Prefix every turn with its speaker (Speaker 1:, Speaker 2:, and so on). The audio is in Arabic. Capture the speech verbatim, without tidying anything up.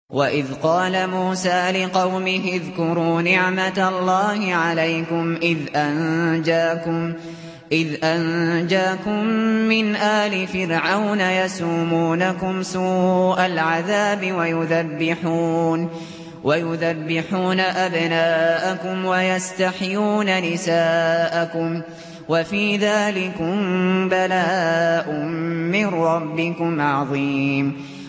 Speaker 1: وَإِذْ قَالَ مُوسَىٰ لِقَوْمِهِ اذْكُرُوا نِعْمَةَ اللَّهِ عَلَيْكُمْ إِذْ أَنجَاكُمْ إذ أنجاكم من آل فرعون يسومونكم سوء العذاب ويذبحون, ويذبحون أبناءكم ويستحيون نساءكم وفي ذلكم بلاء من ربكم عظيم